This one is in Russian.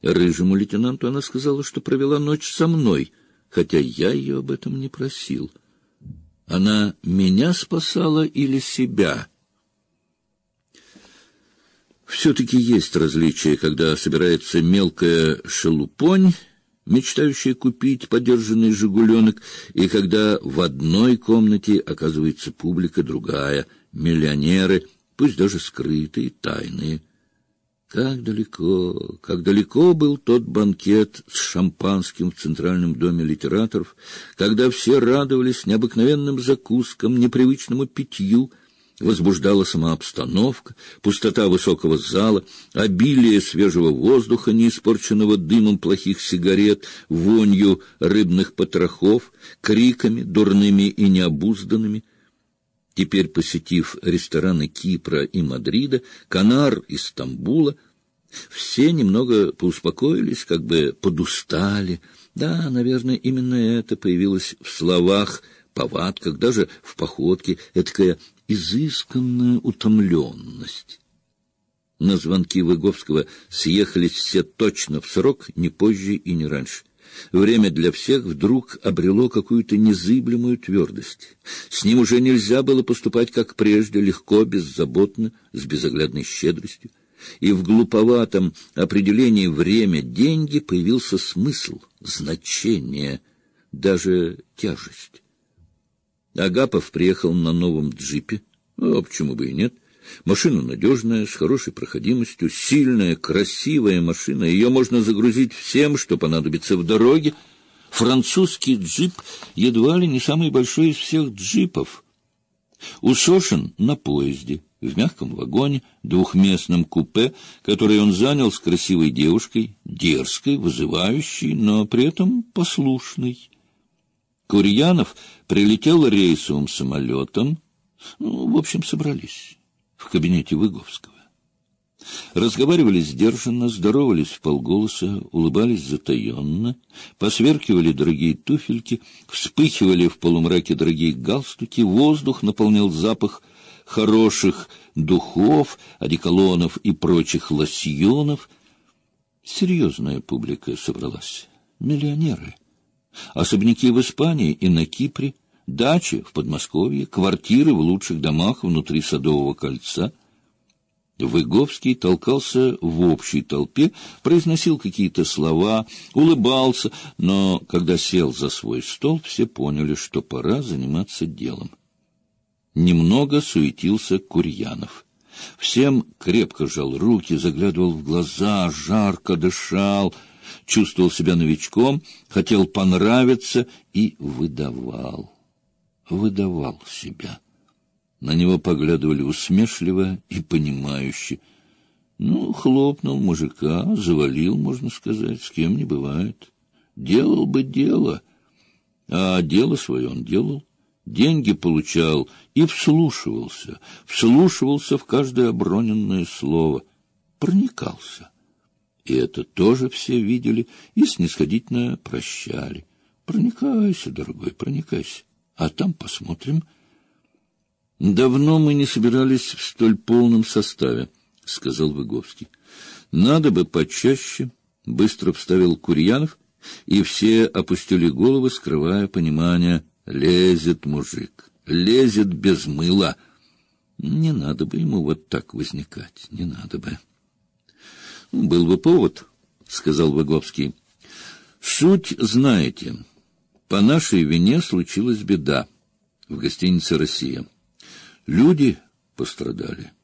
Рыжему лейтенанту она сказала, что провела ночь со мной, хотя я ее об этом не просил. Она меня спасала или себя? Все-таки есть различие, когда собирается мелкая шелупонь, мечтающая купить подержанный «Жигуленок», и когда в одной комнате оказывается публика другая, миллионеры, пусть даже скрытые, тайные. Как далеко был тот банкет с шампанским в Центральном доме литераторов, когда все радовались необыкновенным закускам, непривычному питью. Возбуждала сама обстановка, пустота высокого зала, обилие свежего воздуха, не испорченного дымом плохих сигарет, вонью рыбных потрохов, криками, дурными и необузданными. Теперь, посетив рестораны Кипра и Мадрида, Канар и Стамбула, все немного поуспокоились, как бы подустали. Да, наверное, именно это появилось в словах, повадках, даже в походке, этакая изысканная утомленность. На звонки Выговского съехались все точно в срок, не позже и не раньше. Время для всех вдруг обрело какую-то незыблемую твердость. С ним уже нельзя было поступать, как прежде, легко, беззаботно, с безоглядной щедростью. И в глуповатом определении «время-деньги» появился смысл, значение, даже тяжесть. Агапов приехал на новом джипе. Почему бы и нет? Машина надежная, с хорошей проходимостью, сильная, красивая машина. Ее можно загрузить всем, что понадобится в дороге. Французский джип едва ли не самый большой из всех джипов. Усошен на поезде, в мягком вагоне, двухместном купе, который он занял с красивой девушкой, дерзкой, вызывающей, но при этом послушной. Курьянов прилетел рейсовым самолетом. В общем, собрались в кабинете Выговского. Разговаривали сдержанно, здоровались вполголоса, улыбались затаенно, посверкивали дорогие туфельки, вспыхивали в полумраке дорогие галстуки, воздух наполнял запах хороших духов, одеколонов и прочих лосьонов. Серьезная публика собралась, миллионеры. Особняки в Испании и на Кипре, дачи в Подмосковье, квартиры в лучших домах внутри Садового кольца. Выговский толкался в общей толпе, произносил какие-то слова, улыбался, но когда сел за свой стол, все поняли, что пора заниматься делом. Немного суетился Курьянов. Всем крепко жал руки, заглядывал в глаза, жарко дышал, чувствовал себя новичком, хотел понравиться и выдавал себя. На него поглядывали усмешливо и понимающе. Хлопнул мужика, завалил, можно сказать, с кем не бывает. Делал бы дело, а дело свое он делал. Деньги получал и вслушивался в каждое оброненное слово, проникался. И это тоже все видели и снисходительно прощали. Проникайся, дорогой, проникайся, а там посмотрим. Давно мы не собирались в столь полном составе, — сказал Выговский. Надо бы почаще, — быстро вставил Курьянов, и все опустили головы, скрывая понимание. Лезет мужик, лезет без мыла. Не надо бы ему вот так возникать, не надо бы. Был бы повод, — сказал Выговский. Суть знаете. По нашей вине случилась беда в гостинице «Россия». Люди пострадали.